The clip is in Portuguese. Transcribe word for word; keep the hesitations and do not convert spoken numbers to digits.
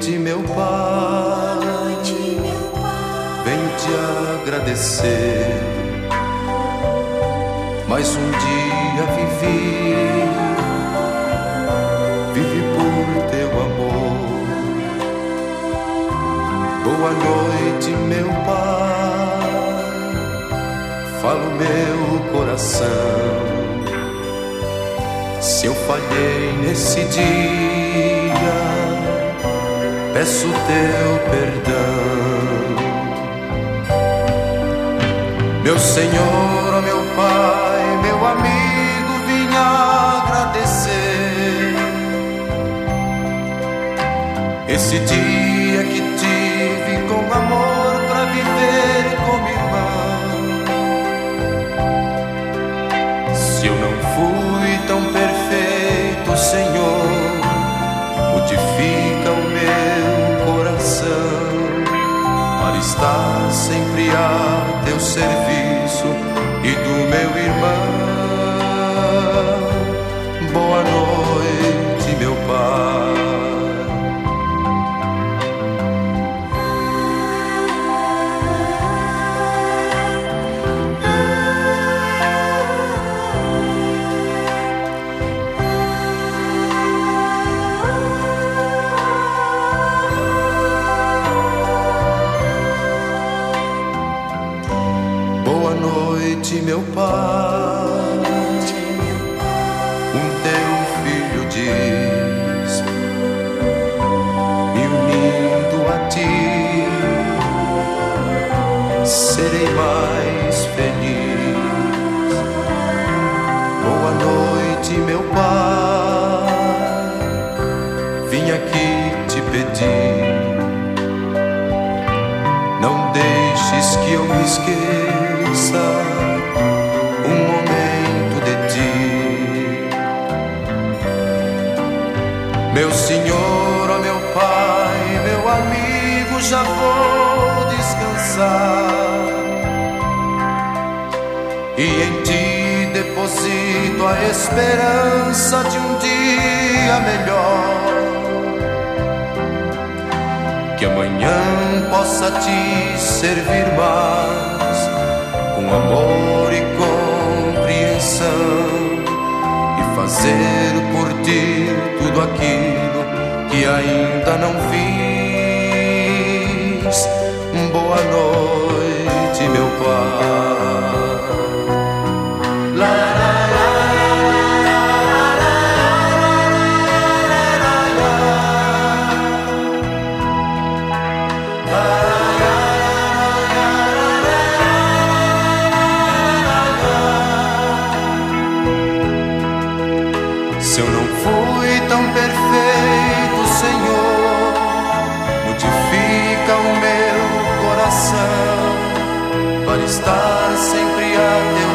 noite, meu Pai, venho te agradecer. Mais um dia vivi, vivi por teu amor. Boa noite, meu Pai, fala o meu coração. Se eu falhei nesse dia, peço teu perdão. Meu Senhor, oh meu Pai, meu amigo, vim agradecer esse dia que tive com amor pra viver como irmão. Se eu não fui tão perfeito, Senhor, modifica o meu coração para estar sempre a teu serviço e do meu irmão. Boa noite, meu Pai. Boa noite, meu Pai, um teu filho diz, me unindo a ti, serei mais feliz. Boa noite, meu Pai, vim aqui te pedir, não deixes que eu me esqueça um momento de ti. Meu Senhor, oh meu Pai, meu amigo, já vou descansar e em ti deposito a esperança de um dia melhor, que amanhã possa te servir mais com amor e compreensão e fazer por ti tudo aquilo que ainda não fiz. Boa noite, meu Pai. La, la, la, se eu não fui tão perfeito, Senhor, modifica o meu coração para estar sempre a teu